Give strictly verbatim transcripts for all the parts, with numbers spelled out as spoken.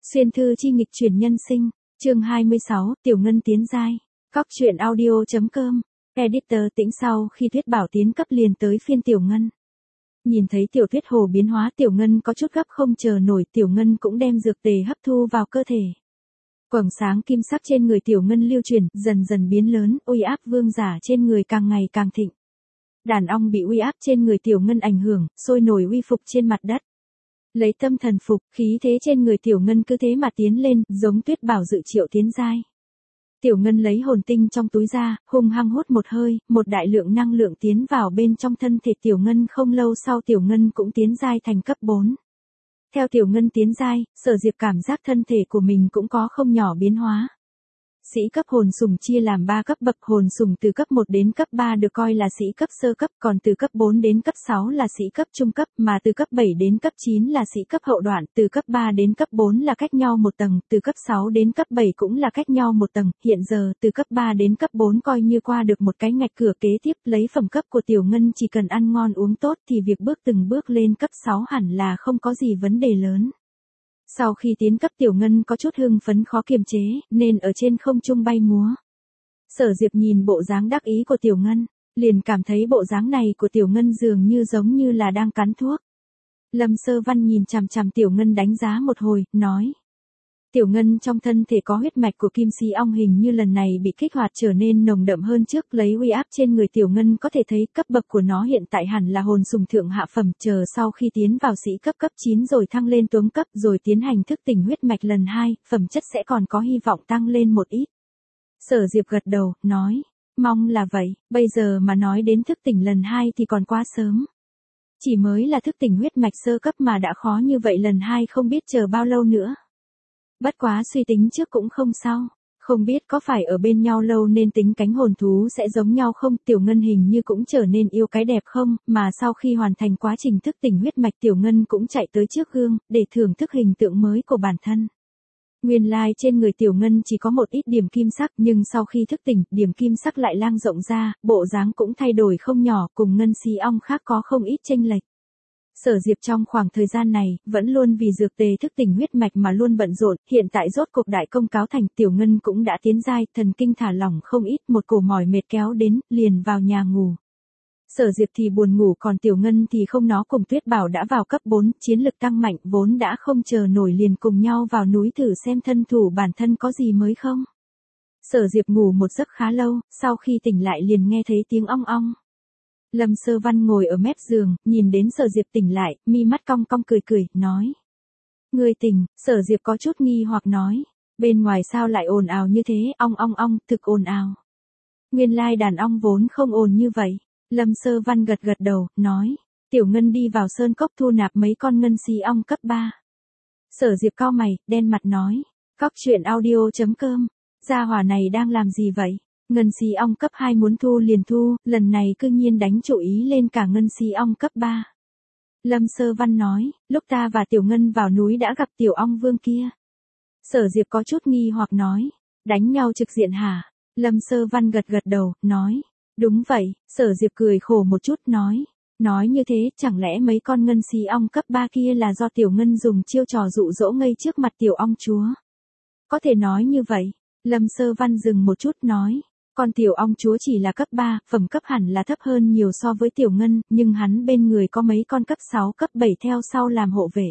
Xuyên thư chi nghịch chuyển nhân sinh, chương hai mươi sáu, Tiểu Ngân tiến giai. Cóc truyện audio.com, editor Tĩnh. Sau khi Tuyết Bảo tiến cấp liền tới phiên Tiểu Ngân. Nhìn thấy Tiểu Tuyết Hồ biến hóa, Tiểu Ngân có chút gấp không chờ nổi, Tiểu Ngân cũng đem dược tề hấp thu vào cơ thể. Quầng sáng kim sắc trên người Tiểu Ngân lưu chuyển, dần dần biến lớn, uy áp vương giả trên người càng ngày càng thịnh. Đàn ong bị uy áp trên người Tiểu Ngân ảnh hưởng, sôi nổi uy phục trên mặt đất. Lấy tâm thần phục, khí thế trên người Tiểu Ngân cứ thế mà tiến lên, giống Tuyết Bảo dự triệu tiến giai. Tiểu Ngân lấy hồn tinh trong túi ra, hung hăng hút một hơi, một đại lượng năng lượng tiến vào bên trong thân thể Tiểu Ngân, không lâu sau Tiểu Ngân cũng tiến giai thành cấp bốn. Theo Tiểu Ngân tiến giai, Sở Diệp cảm giác thân thể của mình cũng có không nhỏ biến hóa. Sĩ cấp hồn sùng chia làm ba cấp bậc, hồn sùng từ cấp một đến cấp ba được coi là sĩ cấp sơ cấp, còn từ cấp bốn đến cấp sáu là sĩ cấp trung cấp, mà từ cấp bảy đến cấp chín là sĩ cấp hậu đoạn, từ cấp ba đến cấp bốn là cách nhau một tầng, từ cấp sáu đến cấp bảy cũng là cách nhau một tầng. Hiện giờ từ cấp ba đến cấp bốn coi như qua được một cái ngạch cửa, kế tiếp lấy phẩm cấp của Tiểu Ngân chỉ cần ăn ngon uống tốt thì việc bước từng bước lên cấp sáu hẳn là không có gì vấn đề lớn. Sau khi tiến cấp Tiểu Ngân có chút hưng phấn khó kiềm chế, nên ở trên không trung bay múa. Sở Diệp nhìn bộ dáng đắc ý của Tiểu Ngân, liền cảm thấy bộ dáng này của Tiểu Ngân dường như giống như là đang cắn thuốc. Lâm Sơ Văn nhìn chằm chằm Tiểu Ngân đánh giá một hồi, nói. Tiểu Ngân trong thân thể có huyết mạch của kim si ong, hình như lần này bị kích hoạt trở nên nồng đậm hơn trước, lấy uy áp trên người Tiểu Ngân có thể thấy cấp bậc của nó hiện tại hẳn là hồn sùng thượng hạ phẩm, chờ sau khi tiến vào sĩ cấp cấp chín rồi thăng lên tuống cấp rồi tiến hành thức tỉnh huyết mạch lần hai, phẩm chất sẽ còn có hy vọng tăng lên một ít. Sở Diệp gật đầu, nói, mong là vậy, bây giờ mà nói đến thức tỉnh lần hai thì còn quá sớm. Chỉ mới là thức tỉnh huyết mạch sơ cấp mà đã khó như vậy, lần hai không biết chờ bao lâu nữa. Bất quá suy tính trước cũng không sao, không biết có phải ở bên nhau lâu nên tính cánh hồn thú sẽ giống nhau không, Tiểu Ngân hình như cũng trở nên yêu cái đẹp không, mà sau khi hoàn thành quá trình thức tỉnh huyết mạch Tiểu Ngân cũng chạy tới trước gương, để thưởng thức hình tượng mới của bản thân. Nguyên lai trên người Tiểu Ngân chỉ có một ít điểm kim sắc, nhưng sau khi thức tỉnh, điểm kim sắc lại lan rộng ra, bộ dáng cũng thay đổi không nhỏ, cùng ngân si ong khác có không ít chênh lệch. Sở Diệp trong khoảng thời gian này, vẫn luôn vì dược tề thức tỉnh huyết mạch mà luôn bận rộn, hiện tại rốt cuộc đại công cáo thành, Tiểu Ngân cũng đã tiến giai, thần kinh thả lỏng không ít, một cổ mỏi mệt kéo đến, liền vào nhà ngủ. Sở Diệp thì buồn ngủ, còn Tiểu Ngân thì không, nó cùng Tuyết Bảo đã vào cấp bốn, chiến lực tăng mạnh, vốn đã không chờ nổi liền cùng nhau vào núi thử xem thân thủ bản thân có gì mới không. Sở Diệp ngủ một giấc khá lâu, sau khi tỉnh lại liền nghe thấy tiếng ong ong. Lâm Sơ Văn ngồi ở mép giường, nhìn đến Sở Diệp tỉnh lại, mi mắt cong cong cười cười, nói. Ngươi tỉnh, Sở Diệp có chút nghi hoặc nói. Bên ngoài sao lại ồn ào như thế, ong ong ong, thực ồn ào. Nguyên lai đàn ong vốn không ồn như vậy. Lâm Sơ Văn gật gật đầu, nói. Tiểu Ngân đi vào sơn cốc thu nạp mấy con ngân si ong cấp ba. Sở Diệp cau mày, đen mặt nói. Cóc truyện audio.com, gia hỏa này đang làm gì vậy? Ngân si ong cấp hai muốn thu liền thu, lần này cư nhiên đánh chủ ý lên cả ngân si ong cấp ba. Lâm Sơ Văn nói, lúc ta và Tiểu Ngân vào núi đã gặp tiểu ong vương kia. Sở Diệp có chút nghi hoặc nói, đánh nhau trực diện hả? Lâm Sơ Văn gật gật đầu, nói, đúng vậy. Sở Diệp cười khổ một chút, nói, nói như thế chẳng lẽ mấy con ngân si ong cấp ba kia là do Tiểu Ngân dùng chiêu trò dụ dỗ ngây trước mặt tiểu ong chúa? Có thể nói như vậy. Lâm Sơ Văn dừng một chút nói. Con tiểu ong chúa chỉ là cấp ba, phẩm cấp hẳn là thấp hơn nhiều so với Tiểu Ngân, nhưng hắn bên người có mấy con cấp sáu, cấp bảy theo sau làm hộ vệ.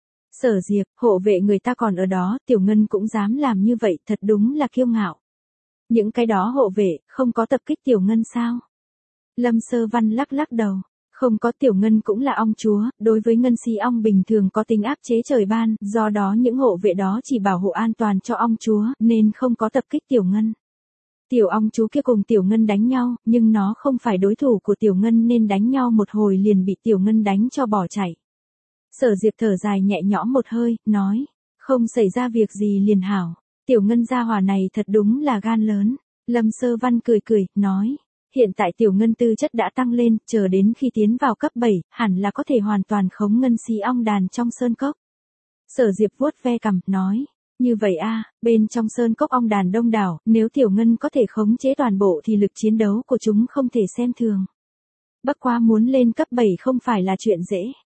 Sở Diệp, hộ vệ người ta còn ở đó, Tiểu Ngân cũng dám làm như vậy, thật đúng là kiêu ngạo. Những cái đó hộ vệ, không có tập kích Tiểu Ngân sao? Lâm Sơ Văn lắc lắc đầu. Không có, Tiểu Ngân cũng là ong chúa, đối với ngân si ong bình thường có tính áp chế trời ban, do đó những hộ vệ đó chỉ bảo hộ an toàn cho ong chúa, nên không có tập kích Tiểu Ngân. Tiểu ong chú kia cùng Tiểu Ngân đánh nhau, nhưng nó không phải đối thủ của Tiểu Ngân nên đánh nhau một hồi liền bị Tiểu Ngân đánh cho bỏ chạy. Sở Diệp thở dài nhẹ nhõm một hơi, nói, không xảy ra việc gì liền hảo. Tiểu Ngân gia hỏa này thật đúng là gan lớn. Lâm Sơ Văn cười cười, nói, hiện tại Tiểu Ngân tư chất đã tăng lên, chờ đến khi tiến vào cấp bảy, hẳn là có thể hoàn toàn khống ngân si ong đàn trong sơn cốc. Sở Diệp vuốt ve cằm, nói. Như vậy a, bên trong sơn cốc ong đàn đông đảo, nếu Tiểu Ngân có thể khống chế toàn bộ thì lực chiến đấu của chúng không thể xem thường. Bất quá muốn lên cấp bảy không phải là chuyện dễ.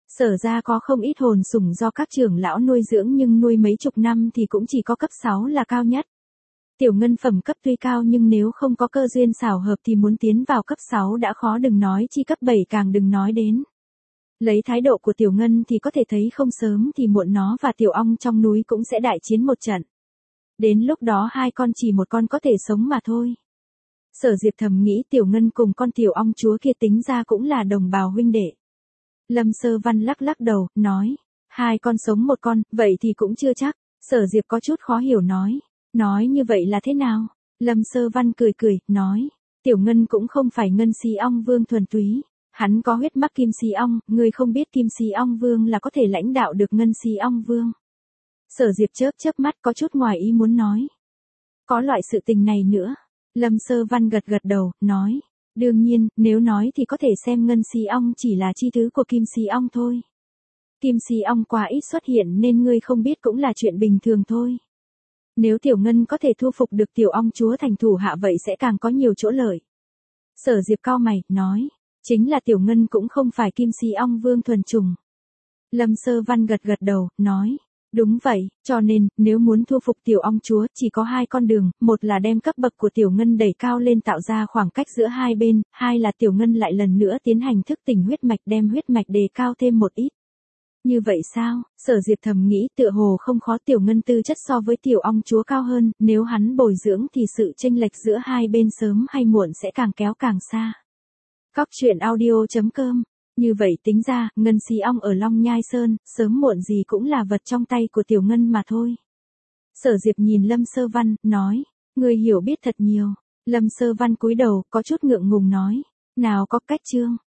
Sở ra có không ít hồn sủng do các trưởng lão nuôi dưỡng nhưng nuôi mấy chục năm thì cũng chỉ có cấp sáu là cao nhất. Tiểu Ngân phẩm cấp tuy cao nhưng nếu không có cơ duyên xảo hợp thì muốn tiến vào cấp sáu đã khó, đừng nói chi cấp bảy càng đừng nói đến. Lấy thái độ của Tiểu Ngân thì có thể thấy không sớm thì muộn nó và Tiểu Ong trong núi cũng sẽ đại chiến một trận. Đến lúc đó hai con chỉ một con có thể sống mà thôi. Sở Diệp thầm nghĩ Tiểu Ngân cùng con Tiểu Ong chúa kia tính ra cũng là đồng bào huynh đệ. Lâm Sơ Văn lắc lắc đầu, nói, hai con sống một con, vậy thì cũng chưa chắc. Sở Diệp có chút khó hiểu nói, nói như vậy là thế nào? Lâm Sơ Văn cười cười, nói, Tiểu Ngân cũng không phải Ngân Si Ong Vương thuần túy, hắn có huyết mắc Kim Si Ong, người không biết Kim Si Ong Vương là có thể lãnh đạo được Ngân Si Ong Vương. Sở Diệp chớp chớp mắt có chút ngoài ý muốn nói, có loại sự tình này nữa. Lâm Sơ Văn gật gật đầu, nói, đương nhiên, nếu nói thì có thể xem Ngân Si Ong chỉ là chi thứ của Kim Si Ong thôi. Kim Si Ong quá ít xuất hiện nên ngươi không biết cũng là chuyện bình thường thôi. Nếu Tiểu Ngân có thể thu phục được Tiểu Ong chúa thành thủ hạ vậy sẽ càng có nhiều chỗ lợi. Sở Diệp cau mày, nói, chính là Tiểu Ngân cũng không phải Kim Si Ong Vương thuần chủng. Lâm Sơ Văn gật gật đầu, nói, đúng vậy, cho nên, nếu muốn thu phục Tiểu Ong chúa chỉ có hai con đường, một là đem cấp bậc của Tiểu Ngân đẩy cao lên tạo ra khoảng cách giữa hai bên, hai là Tiểu Ngân lại lần nữa tiến hành thức tỉnh huyết mạch đem huyết mạch đề cao thêm một ít. Như vậy sao? Sở Diệp thầm nghĩ tựa hồ không khó, Tiểu Ngân tư chất so với Tiểu Ong chúa cao hơn, nếu hắn bồi dưỡng thì sự chênh lệch giữa hai bên sớm hay muộn sẽ càng kéo càng xa. Cóc truyện audio chấm com. Như vậy tính ra, Ngân Si Ong ở Long Nhai Sơn, sớm muộn gì cũng là vật trong tay của Tiểu Ngân mà thôi. Sở Diệp nhìn Lâm Sơ Văn, nói, người hiểu biết thật nhiều. Lâm Sơ Văn cúi đầu, có chút ngượng ngùng nói, nào có cách chương.